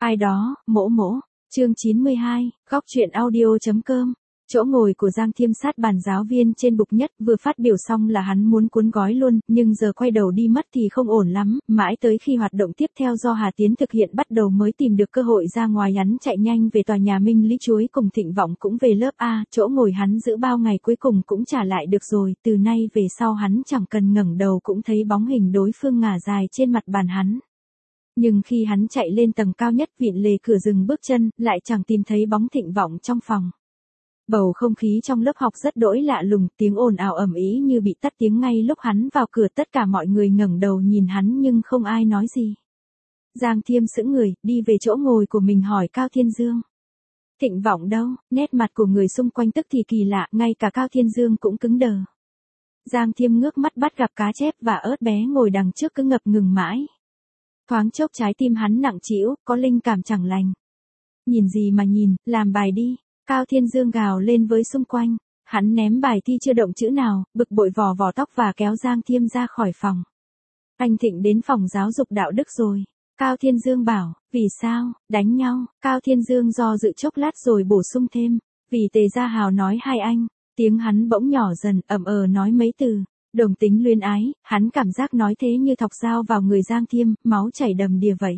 Ai đó, mỗ mỗ. Chương 92, góc truyện audio.com. Chỗ ngồi của Giang Thiêm sát bàn giáo viên trên bục nhất, vừa phát biểu xong là hắn muốn cuốn gói luôn, nhưng giờ quay đầu đi mất thì không ổn lắm, mãi tới khi hoạt động tiếp theo do Hà Tiến thực hiện bắt đầu mới tìm được cơ hội ra ngoài. Hắn chạy nhanh về tòa nhà Minh Lý Chuối cùng Thịnh Vọng cũng về lớp A, chỗ ngồi hắn giữ bao ngày cuối cùng cũng trả lại được rồi, từ nay về sau hắn chẳng cần ngẩng đầu cũng thấy bóng hình đối phương ngả dài trên mặt bàn hắn. Nhưng khi hắn chạy lên tầng cao nhất vịn lề cửa dừng bước chân, lại chẳng tìm thấy bóng Thịnh Vọng trong phòng. Bầu không khí trong lớp học rất đỗi lạ lùng, tiếng ồn ào ầm ĩ như bị tắt tiếng ngay lúc hắn vào cửa. Tất cả mọi người ngẩng đầu nhìn hắn nhưng không ai nói gì. Giang Thiêm sững người, đi về chỗ ngồi của mình hỏi Cao Thiên Dương. Thịnh Vọng đâu? Nét mặt của người xung quanh tức thì kỳ lạ, ngay cả Cao Thiên Dương cũng cứng đờ. Giang Thiêm ngước mắt bắt gặp cá chép và ớt bé ngồi đằng trước cứ ngập ngừng mãi. Thoáng chốc trái tim hắn nặng trĩu, có linh cảm chẳng lành. Nhìn gì mà nhìn, làm bài đi. Cao Thiên Dương gào lên với xung quanh. Hắn ném bài thi chưa động chữ nào, bực bội vò vò tóc và kéo Giang Thiêm ra khỏi phòng. Anh Thịnh đến phòng giáo dục đạo đức rồi. Cao Thiên Dương bảo, vì sao, đánh nhau. Cao Thiên Dương do dự chốc lát rồi bổ sung thêm, vì Tề Gia Hào nói hai anh. Tiếng hắn bỗng nhỏ dần, nói mấy từ. Đồng tính luyến ái, hắn cảm giác nói thế như thọc dao vào người Giang Thiêm, máu chảy đầm đìa vậy.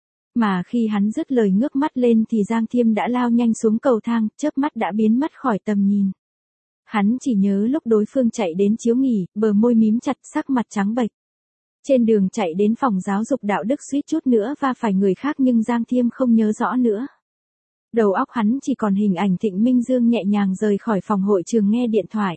Mà khi hắn dứt lời ngước mắt lên thì Giang Thiêm đã lao nhanh xuống cầu thang, chớp mắt đã biến mất khỏi tầm nhìn. Hắn chỉ nhớ lúc đối phương chạy đến chiếu nghỉ, bờ môi mím chặt, sắc mặt trắng bệch. Trên đường chạy đến phòng giáo dục đạo đức suýt chút nữa va phải người khác nhưng Giang Thiêm không nhớ rõ nữa. Đầu óc hắn chỉ còn hình ảnh Thịnh Minh Dương nhẹ nhàng rời khỏi phòng hội trường nghe điện thoại.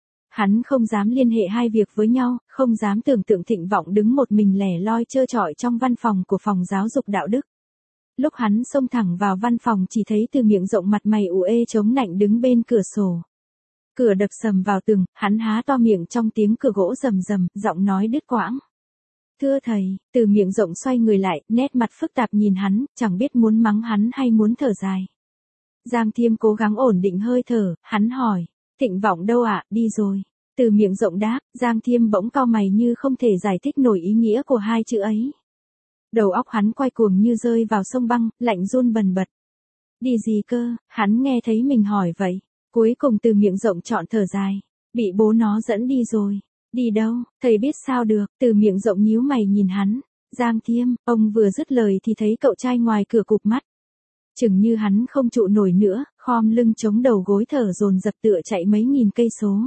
Hắn không dám liên hệ hai việc với nhau, không dám tưởng tượng Thịnh Vọng đứng một mình lẻ loi trơ trọi trong văn phòng của phòng giáo dục đạo đức. Lúc hắn xông thẳng vào văn phòng chỉ thấy Từ Miệng Rộng mặt mày ủ ê chống nạnh đứng bên cửa sổ. Cửa đập sầm vào tường, hắn há to miệng trong tiếng cửa gỗ rầm rầm, giọng nói đứt quãng. Thưa thầy. Từ Miệng Rộng xoay người lại, nét mặt phức tạp nhìn hắn, chẳng biết muốn mắng hắn hay muốn thở dài. Giang Thiêm cố gắng ổn định hơi thở, hắn hỏi. Thịnh Vọng đâu ạ? Đi rồi. Từ Miệng Rộng đáp. Giang Thiêm bỗng cau mày như không thể giải thích nổi ý nghĩa của hai chữ ấy. Đầu óc hắn quay cuồng như rơi vào sông băng, lạnh run bần bật. Đi gì cơ? Hắn nghe thấy mình hỏi vậy. Cuối cùng Từ Miệng Rộng chọn thở dài. Bị bố nó dẫn đi rồi. Đi đâu? Thầy biết sao được? Từ Miệng Rộng nhíu mày nhìn hắn. Giang Thiêm, ông vừa dứt lời thì thấy cậu trai ngoài cửa cụp mắt. Chừng như hắn không trụ nổi nữa, khom lưng chống đầu gối thở dồn dập tựa chạy mấy nghìn cây số.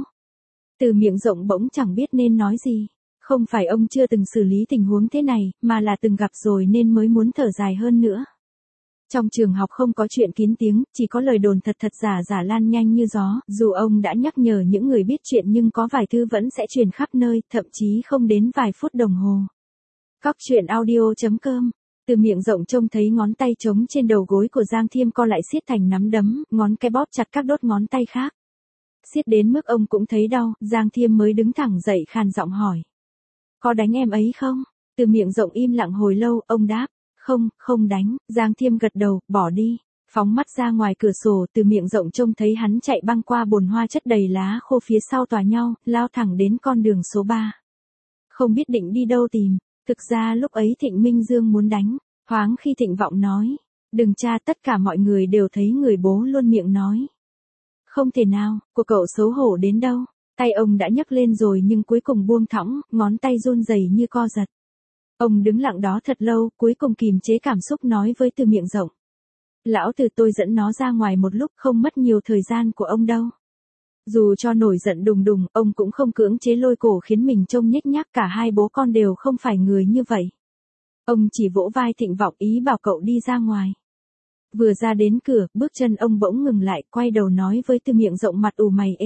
Từ Miệng Rộng bỗng chẳng biết nên nói gì. Không phải ông chưa từng xử lý tình huống thế này, mà là từng gặp rồi nên mới muốn thở dài hơn nữa. Trong trường học không có chuyện kín tiếng, chỉ có lời đồn thật giả lan nhanh như gió. Dù ông đã nhắc nhở những người biết chuyện nhưng có vài thứ vẫn sẽ truyền khắp nơi, thậm chí không đến vài phút đồng hồ. Góc truyện audio.com. Từ Miệng Rộng trông thấy ngón tay trống trên đầu gối của Giang Thiêm co lại siết thành nắm đấm, ngón cái bóp chặt các đốt ngón tay khác. Siết đến mức ông cũng thấy đau, Giang Thiêm mới đứng thẳng dậy khàn giọng hỏi. Có đánh em ấy không? Từ Miệng Rộng im lặng hồi lâu, ông đáp. Không đánh. Giang Thiêm gật đầu, bỏ đi. Phóng mắt ra ngoài cửa sổ, Từ Miệng Rộng trông thấy hắn chạy băng qua bồn hoa chất đầy lá khô phía sau tòa nhau, lao thẳng đến con đường số 3. Không biết định đi đâu tìm. Thực ra lúc ấy Thịnh Minh Dương muốn đánh. Thoáng khi Thịnh Vọng nói. Đừng cha, tất cả mọi người đều thấy người bố luôn miệng nói. Không thể nào, của cậu xấu hổ đến đâu. Tay ông đã nhấc lên rồi nhưng cuối cùng buông thõng, ngón tay run rẩy như co giật. Ông đứng lặng đó thật lâu, cuối cùng kìm chế cảm xúc nói với Từ Miệng Rộng. Lão Từ, tôi dẫn nó ra ngoài một lúc, không mất nhiều thời gian của ông đâu. Dù cho nổi giận đùng đùng, ông cũng không cưỡng chế lôi cổ khiến mình trông nhếch nhác, cả hai bố con đều không phải người như vậy. Ông chỉ vỗ vai Thịnh Vọng ý bảo cậu đi ra ngoài. Vừa ra đến cửa, bước chân ông bỗng ngừng lại, quay đầu nói với Từ Miệng Rộng mặt ủ mày ê.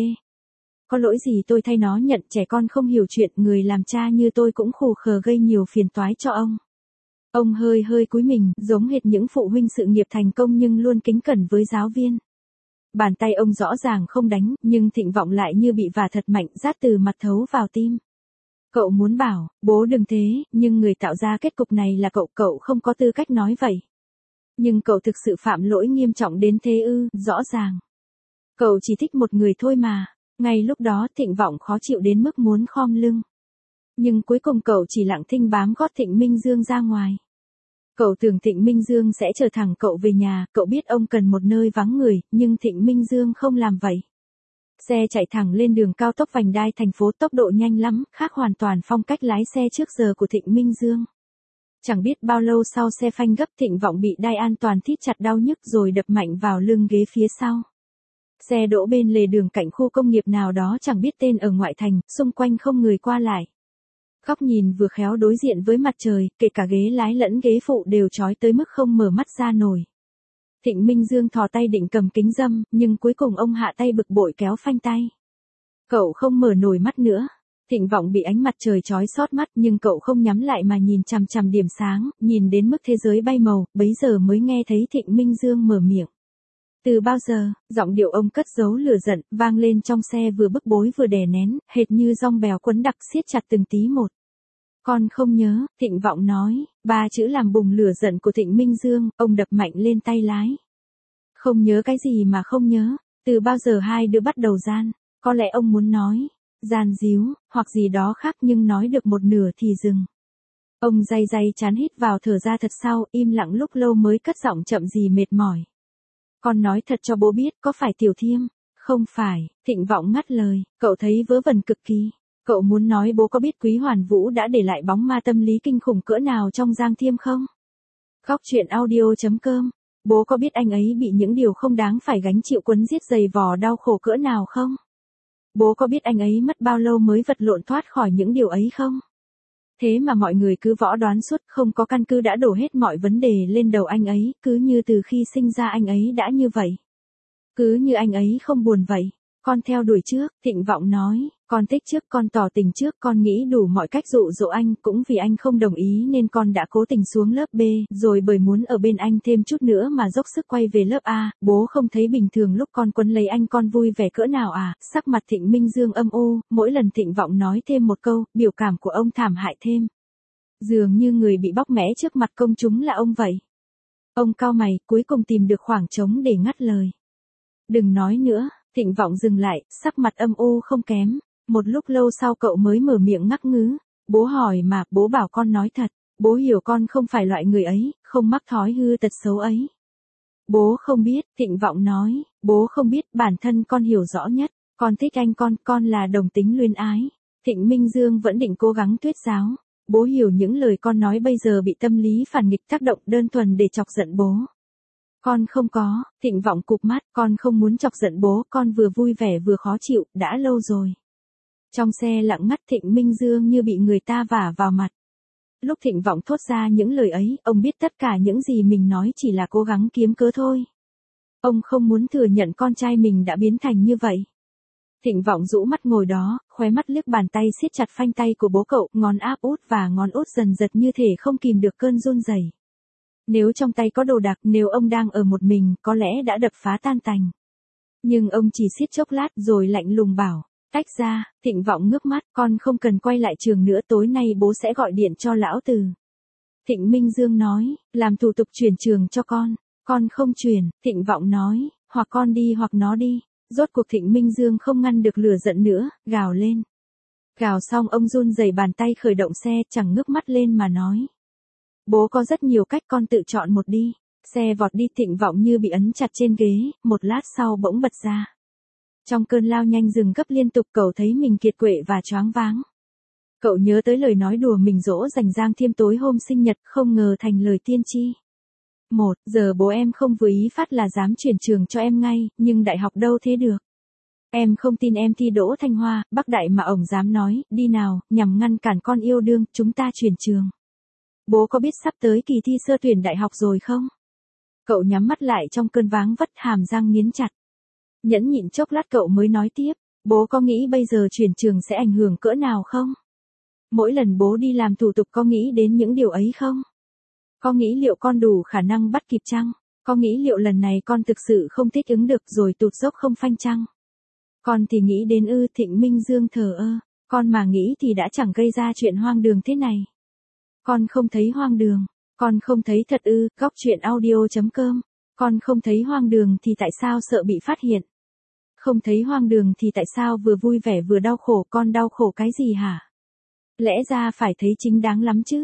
Có lỗi gì tôi thay nó nhận, trẻ con không hiểu chuyện, người làm cha như tôi cũng khù khờ gây nhiều phiền toái cho ông. Ông hơi cúi mình, giống hệt những phụ huynh sự nghiệp thành công nhưng luôn kính cẩn với giáo viên. Bàn tay ông rõ ràng không đánh, nhưng Thịnh Vọng lại như bị vả thật mạnh, rát từ mặt thấu vào tim. Cậu muốn bảo, bố đừng thế, nhưng người tạo ra kết cục này là cậu không có tư cách nói vậy. Nhưng cậu thực sự phạm lỗi nghiêm trọng đến thế ư? Rõ ràng. Cậu chỉ thích một người thôi mà. Ngay lúc đó Thịnh Vọng khó chịu đến mức muốn khom lưng. Nhưng cuối cùng cậu chỉ lặng thinh bám gót Thịnh Minh Dương ra ngoài. Cậu tưởng Thịnh Minh Dương sẽ chở thẳng cậu về nhà, cậu biết ông cần một nơi vắng người, nhưng Thịnh Minh Dương không làm vậy. Xe chạy thẳng lên đường cao tốc vành đai thành phố, tốc độ nhanh lắm, khác hoàn toàn phong cách lái xe trước giờ của Thịnh Minh Dương. Chẳng biết bao lâu sau xe phanh gấp, Thịnh Vọng bị đai an toàn thít chặt đau nhức rồi đập mạnh vào lưng ghế phía sau. Xe đỗ bên lề đường cạnh khu công nghiệp nào đó chẳng biết tên ở ngoại thành, xung quanh không người qua lại. Góc nhìn vừa khéo đối diện với mặt trời, kể cả ghế lái lẫn ghế phụ đều chói tới mức không mở mắt ra nổi. Thịnh Minh Dương thò tay định cầm kính râm, nhưng cuối cùng ông hạ tay bực bội kéo phanh tay. Cậu không mở nổi mắt nữa. Thịnh Vọng bị ánh mặt trời chói xót mắt nhưng cậu không nhắm lại mà nhìn chằm chằm điểm sáng, nhìn đến mức thế giới bay màu, bấy giờ mới nghe thấy Thịnh Minh Dương mở miệng. Từ bao giờ, giọng điệu ông cất giấu lửa giận, vang lên trong xe vừa bức bối vừa đè nén, hệt như dong bèo quấn đặc siết chặt từng tí một. Con không nhớ, Thịnh Vọng nói, ba chữ làm bùng lửa giận của Thịnh Minh Dương, ông đập mạnh lên tay lái. Không nhớ cái gì mà không nhớ, từ bao giờ hai đứa bắt đầu gian, có lẽ ông muốn nói, gian díu, hoặc gì đó khác nhưng nói được một nửa thì dừng. Ông day day chán hít vào thở ra thật sâu, im lặng lúc lâu mới cất giọng chậm gì mệt mỏi. Con nói thật cho bố biết, có phải Tiểu Thiêm? Không phải, Thịnh Vọng ngắt lời, cậu thấy vớ vẩn cực kỳ. Cậu muốn nói bố có biết Quý Hoàn Vũ đã để lại bóng ma tâm lý kinh khủng cỡ nào trong Giang Thiêm không? Góc truyện audio.com. Bố có biết anh ấy bị những điều không đáng phải gánh chịu quấn giết dày vò đau khổ cỡ nào không? Bố có biết anh ấy mất bao lâu mới vật lộn thoát khỏi những điều ấy không? Thế mà mọi người cứ võ đoán suốt, không có căn cứ đã đổ hết mọi vấn đề lên đầu anh ấy, cứ như từ khi sinh ra anh ấy đã như vậy. Cứ như anh ấy không buồn vậy. Con theo đuổi trước, Thịnh Vọng nói, con thích trước, con tỏ tình trước, con nghĩ đủ mọi cách dụ dỗ anh, cũng vì anh không đồng ý nên con đã cố tình xuống lớp B, rồi bởi muốn ở bên anh thêm chút nữa mà dốc sức quay về lớp A, bố không thấy bình thường lúc con quấn lấy anh con vui vẻ cỡ nào à, sắc mặt Thịnh Minh Dương âm u, mỗi lần Thịnh Vọng nói thêm một câu, biểu cảm của ông thảm hại thêm. Dường như người bị bóc mẽ trước mặt công chúng là ông vậy. Ông cau mày, cuối cùng tìm được khoảng trống để ngắt lời. Đừng nói nữa. Thịnh Vọng dừng lại, sắc mặt âm u không kém. Một lúc lâu sau cậu mới mở miệng ngắc ngứ. Bố hỏi mà, bố bảo con nói thật. Bố hiểu con không phải loại người ấy, không mắc thói hư tật xấu ấy. Bố không biết, Thịnh Vọng nói, bố không biết, bản thân con hiểu rõ nhất. Con thích anh con là đồng tính luyến ái. Thịnh Minh Dương vẫn định cố gắng thuyết giáo. Bố hiểu những lời con nói bây giờ bị tâm lý phản nghịch tác động đơn thuần để chọc giận bố. Con không có, Thịnh Vọng cụp mắt, con không muốn chọc giận bố, con vừa vui vẻ vừa khó chịu, đã lâu rồi. Trong xe lặng ngắt, Thịnh Minh Dương như bị người ta vả vào mặt. Lúc Thịnh Vọng thốt ra những lời ấy, ông biết tất cả những gì mình nói chỉ là cố gắng kiếm cớ thôi. Ông không muốn thừa nhận con trai mình đã biến thành như vậy. Thịnh Vọng rũ mắt ngồi đó, khóe mắt liếc bàn tay siết chặt phanh tay của bố cậu, ngón áp út và ngón út dần giật như thể không kìm được cơn run rẩy. Nếu trong tay có đồ đạc, nếu ông đang ở một mình, có lẽ đã đập phá tan tành. Nhưng ông chỉ siết chốc lát rồi lạnh lùng bảo, tách ra. Thịnh Vọng ngước mắt, con không cần quay lại trường nữa, tối nay bố sẽ gọi điện cho lão Từ. Thịnh Minh Dương nói, làm thủ tục chuyển trường cho con không chuyển. Thịnh Vọng nói, hoặc con đi hoặc nó đi. Rốt cuộc Thịnh Minh Dương không ngăn được lửa giận nữa, gào lên. Gào xong ông run rẩy bàn tay khởi động xe, chẳng ngước mắt lên mà nói. Bố có rất nhiều cách, con tự chọn một đi. Xe vọt đi, Thịnh Vọng như bị ấn chặt trên ghế, một lát sau bỗng bật ra. Trong cơn lao nhanh dừng gấp liên tục, cậu thấy mình kiệt quệ và choáng váng. Cậu nhớ tới lời nói đùa mình dỗ dành Giang Thiêm tối hôm sinh nhật, không ngờ thành lời tiên tri. Giờ bố em không vừa ý phát là dám chuyển trường cho em ngay, nhưng đại học đâu thế được. Em không tin em thi đỗ Thanh Hoa, Bắc Đại mà ổng dám nói, đi nào, nhằm ngăn cản con yêu đương, chúng ta chuyển trường. Bố có biết sắp tới kỳ thi sơ tuyển đại học rồi không? Cậu nhắm mắt lại trong cơn váng vất, hàm răng nghiến chặt. Nhẫn nhịn chốc lát cậu mới nói tiếp, bố có nghĩ bây giờ chuyển trường sẽ ảnh hưởng cỡ nào không? Mỗi lần bố đi làm thủ tục có nghĩ đến những điều ấy không? Có nghĩ liệu con đủ khả năng bắt kịp chăng? Có nghĩ liệu lần này con thực sự không thích ứng được rồi tụt dốc không phanh chăng? Con thì nghĩ đến ư? Thịnh Minh Dương thờ ơ, con mà nghĩ thì đã chẳng gây ra chuyện hoang đường thế này. Con không thấy hoang đường, con không thấy thật ư? Góc truyện audio.com. Con không thấy hoang đường thì tại sao sợ bị phát hiện? Không thấy hoang đường thì tại sao vừa vui vẻ vừa đau khổ, con đau khổ cái gì hả? Lẽ ra phải thấy chính đáng lắm chứ.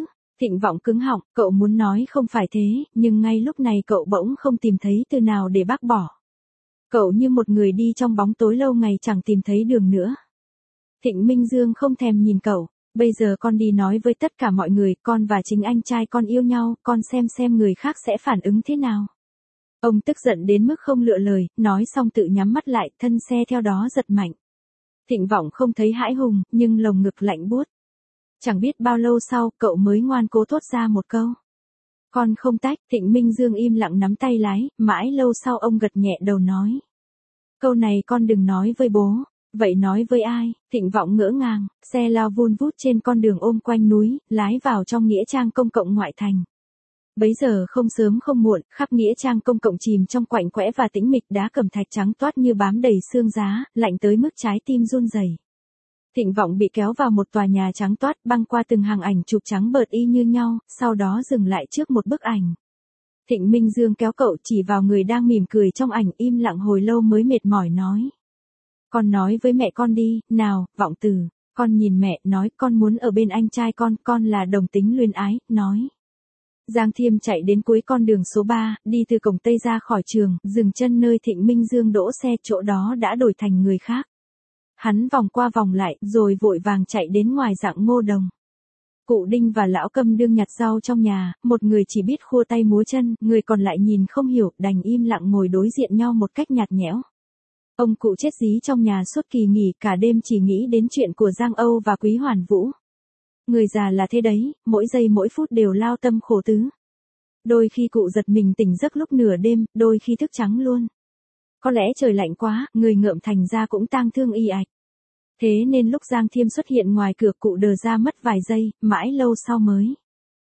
Thịnh Vọng cứng họng, cậu muốn nói không phải thế, nhưng ngay lúc này cậu bỗng không tìm thấy từ nào để bác bỏ. Cậu như một người đi trong bóng tối lâu ngày chẳng tìm thấy đường nữa. Thịnh Minh Dương không thèm nhìn cậu, bây giờ con đi nói với tất cả mọi người, con và chính anh trai con yêu nhau, con xem người khác sẽ phản ứng thế nào. Ông tức giận đến mức không lựa lời, nói xong tự nhắm mắt lại, thân xe theo đó giật mạnh. Thịnh Vọng không thấy hãi hùng, nhưng lồng ngực lạnh buốt. Chẳng biết bao lâu sau, cậu mới ngoan cố thốt ra một câu. Con không tách. Thịnh Minh Dương im lặng nắm tay lái, mãi lâu sau ông gật nhẹ đầu nói. Câu này con đừng nói với bố. Vậy nói với ai? Thịnh Vọng ngỡ ngàng, xe lao vun vút trên con đường ôm quanh núi, lái vào trong nghĩa trang công cộng ngoại thành. Bấy giờ không sớm không muộn, khắp nghĩa trang công cộng chìm trong quạnh quẽ và tĩnh mịch, đá cẩm thạch trắng toát như bám đầy xương giá, lạnh tới mức trái tim run rẩy. Thịnh Vọng bị kéo vào một tòa nhà trắng toát, băng qua từng hàng ảnh chụp trắng bợt y như nhau, sau đó dừng lại trước một bức ảnh. Thịnh Minh Dương kéo cậu chỉ vào người đang mỉm cười trong ảnh, im lặng hồi lâu mới mệt mỏi nói. Con nói với mẹ con đi, nào, Vọng Tử. Con nhìn mẹ, nói con muốn ở bên anh trai con là đồng tính luyến ái, nói. Giang Thiêm chạy đến cuối con đường số 3, đi từ cổng Tây ra khỏi trường, dừng chân nơi Thịnh Minh Dương đỗ xe, chỗ đó đã đổi thành người khác. Hắn vòng qua vòng lại, rồi vội vàng chạy đến ngoài Dạng Ngô Đồng. Cụ Đinh và Lão Câm đương nhặt rau trong nhà, một người chỉ biết khua tay múa chân, người còn lại nhìn không hiểu, đành im lặng ngồi đối diện nhau một cách nhạt nhẽo. Ông cụ chết dí trong nhà suốt kỳ nghỉ, cả đêm chỉ nghĩ đến chuyện của Giang Âu và Quý Hoàn Vũ. Người già là thế đấy, mỗi giây mỗi phút đều lao tâm khổ tứ. Đôi khi cụ giật mình tỉnh giấc lúc nửa đêm, đôi khi thức trắng luôn. Có lẽ trời lạnh quá, người ngợm thành ra cũng tang thương y ạch. Thế nên lúc Giang Thiêm xuất hiện ngoài cửa, cụ đờ ra mất vài giây, mãi lâu sau mới.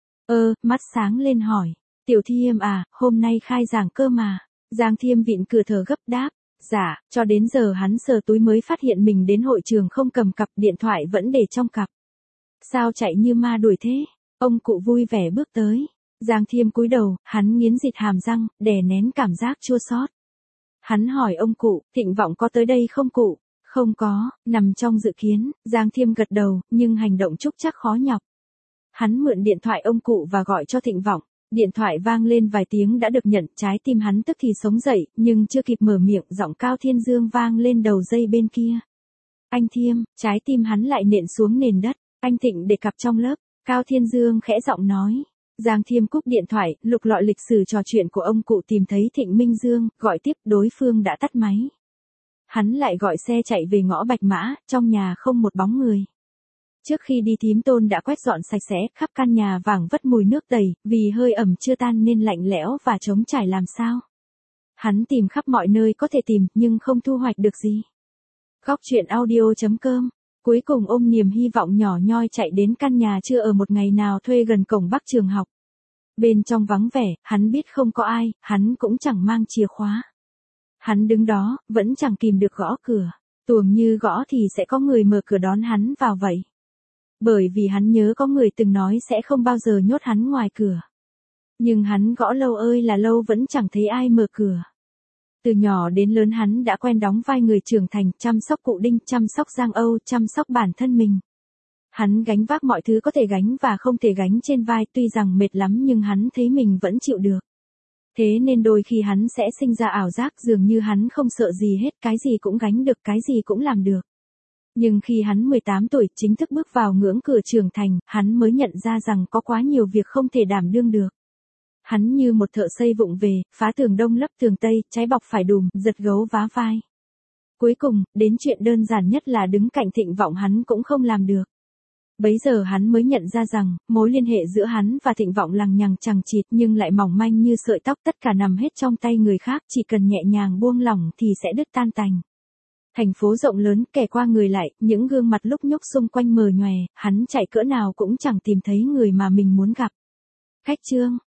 Mắt sáng lên hỏi. Tiểu Thiêm à, hôm nay khai giảng cơ mà. Giang Thiêm vịn cửa thở gấp đáp. Dạ, cho đến giờ hắn sờ túi mới phát hiện mình đến hội trường không cầm cặp, điện thoại vẫn để trong cặp. Sao chạy như ma đuổi thế? Ông cụ vui vẻ bước tới. Giang Thiêm cúi đầu, hắn nghiến rịt hàm răng, đè nén cảm giác chua xót. Hắn hỏi ông cụ, Thịnh Vọng có tới đây không cụ? Không có, nằm trong dự kiến. Giang Thiêm gật đầu, nhưng hành động trúc trắc khó nhọc. Hắn mượn điện thoại ông cụ và gọi cho Thịnh Vọng. Điện thoại vang lên vài tiếng đã được nhận, trái tim hắn tức thì sống dậy, nhưng chưa kịp mở miệng, giọng Cao Thiên Dương vang lên đầu dây bên kia. Anh Thiêm, trái tim hắn lại nện xuống nền đất. Anh Thịnh để cặp trong lớp. Cao Thiên Dương khẽ giọng nói. Giang Thiêm cúp điện thoại, lục lọi lịch sử trò chuyện của ông cụ, tìm thấy Thịnh Minh Dương, gọi tiếp, đối phương đã tắt máy. Hắn lại gọi xe chạy về ngõ Bạch Mã, trong nhà không một bóng người. Trước khi đi Thím Tôn đã quét dọn sạch sẽ, khắp căn nhà vàng vất mùi nước tẩy, vì hơi ẩm chưa tan nên lạnh lẽo và trống trải làm sao. Hắn tìm khắp mọi nơi có thể tìm, nhưng không thu hoạch được gì. Góc truyện audio.com. Cuối cùng ôm niềm hy vọng nhỏ nhoi chạy đến căn nhà chưa ở một ngày nào thuê gần cổng Bắc trường học. Bên trong vắng vẻ, hắn biết không có ai, hắn cũng chẳng mang chìa khóa. Hắn đứng đó, vẫn chẳng kìm được gõ cửa. Tuồng như gõ thì sẽ có người mở cửa đón hắn vào vậy. Bởi vì hắn nhớ có người từng nói sẽ không bao giờ nhốt hắn ngoài cửa. Nhưng hắn gõ lâu ơi là lâu vẫn chẳng thấy ai mở cửa. Từ nhỏ đến lớn hắn đã quen đóng vai người trưởng thành, chăm sóc cụ Đinh, chăm sóc Giang Âu, chăm sóc bản thân mình. Hắn gánh vác mọi thứ có thể gánh và không thể gánh trên vai, tuy rằng mệt lắm nhưng hắn thấy mình vẫn chịu được. Thế nên đôi khi hắn sẽ sinh ra ảo giác dường như hắn không sợ gì hết, cái gì cũng gánh được, cái gì cũng làm được. Nhưng khi hắn 18 tuổi chính thức bước vào ngưỡng cửa trưởng thành, hắn mới nhận ra rằng có quá nhiều việc không thể đảm đương được. Hắn như một thợ xây vụng về, phá tường đông lấp tường tây, trái bọc phải đùm, giật gấu vá vai. Cuối cùng, đến chuyện đơn giản nhất là đứng cạnh Thịnh Vọng hắn cũng không làm được. Bấy giờ hắn mới nhận ra rằng, mối liên hệ giữa hắn và Thịnh Vọng lằng nhằng chằng chịt nhưng lại mỏng manh như sợi tóc, tất cả nằm hết trong tay người khác, chỉ cần nhẹ nhàng buông lỏng thì sẽ đứt tan tành. Thành phố rộng lớn, kẻ qua người lại, những gương mặt lúc nhúc xung quanh mờ nhòe, hắn chạy cỡ nào cũng chẳng tìm thấy người mà mình muốn gặp. Khách chương.